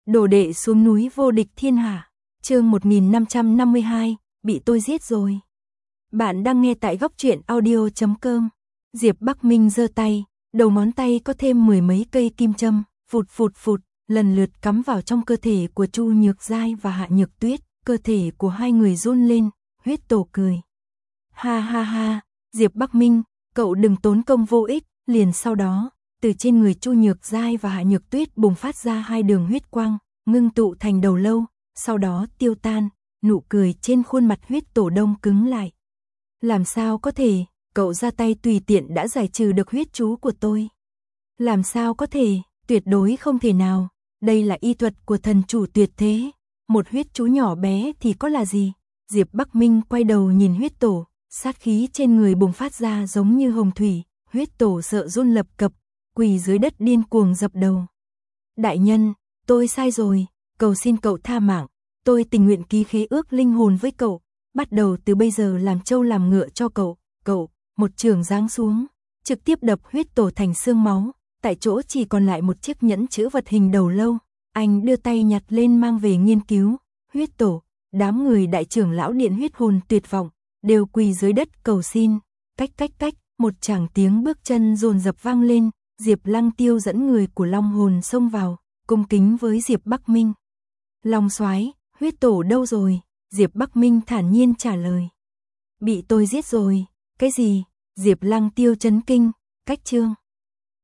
Đồ đệ xuống núi vô địch thiên hạ. Chương 1552, bị tôi giết rồi. Bạn đang nghe tại góc truyện audio.com. Diệp Bắc Minh giơ tay, đầu ngón tay có thêm mười mấy cây kim châm, phụt phụt phụt, lần lượt cắm vào trong cơ thể của Chu Nhược Giai và Hạ Nhược Tuyết. Cơ thể của hai người run lên, Huyết Tổ cười. Ha ha ha, Diệp Bắc Minh, cậu đừng tốn công vô ích. Liền sau đó, từ trên người Chu Nhược Giai và Hạ Nhược Tuyết bùng phát ra hai đường huyết quang, ngưng tụ thành đầu lâu, sau đó tiêu tan, nụ cười trên khuôn mặt Huyết Tổ đông cứng lại. Làm sao có thể, cậu ra tay tùy tiện đã giải trừ được huyết chú của tôi. Làm sao có thể, tuyệt đối không thể nào, đây là y thuật của thần chủ tuyệt thế, một huyết chú nhỏ bé thì có là gì. Diệp Bắc Minh quay đầu nhìn Huyết Tổ, sát khí trên người bùng phát ra giống như hồng thủy, Huyết Tổ sợ run lập cập, quỳ dưới đất điên cuồng dập đầu. Đại nhân, tôi sai rồi, cầu xin cậu tha mạng, tôi tình nguyện ký khế ước linh hồn với cậu, bắt đầu từ bây giờ làm trâu làm ngựa cho cậu. Cậu, một chưởng giáng xuống, trực tiếp đập Huyết Tổ thành xương máu, tại chỗ chỉ còn lại một chiếc nhẫn chữ vật hình đầu lâu. Anh đưa tay nhặt lên mang về nghiên cứu. Huyết Tổ, đám người đại trưởng lão điện huyết hồn tuyệt vọng, đều quỳ dưới đất cầu xin. Cách cách cách, một tràng tiếng bước chân dồn dập vang lên. Diệp Lăng Tiêu dẫn người của Long Hồn xông vào, cung kính với Diệp Bắc Minh. Long soái, Huyết Tổ đâu rồi? Diệp Bắc Minh thản nhiên trả lời. Bị tôi giết rồi. Cái gì? Diệp Lăng Tiêu chấn kinh. Cách chương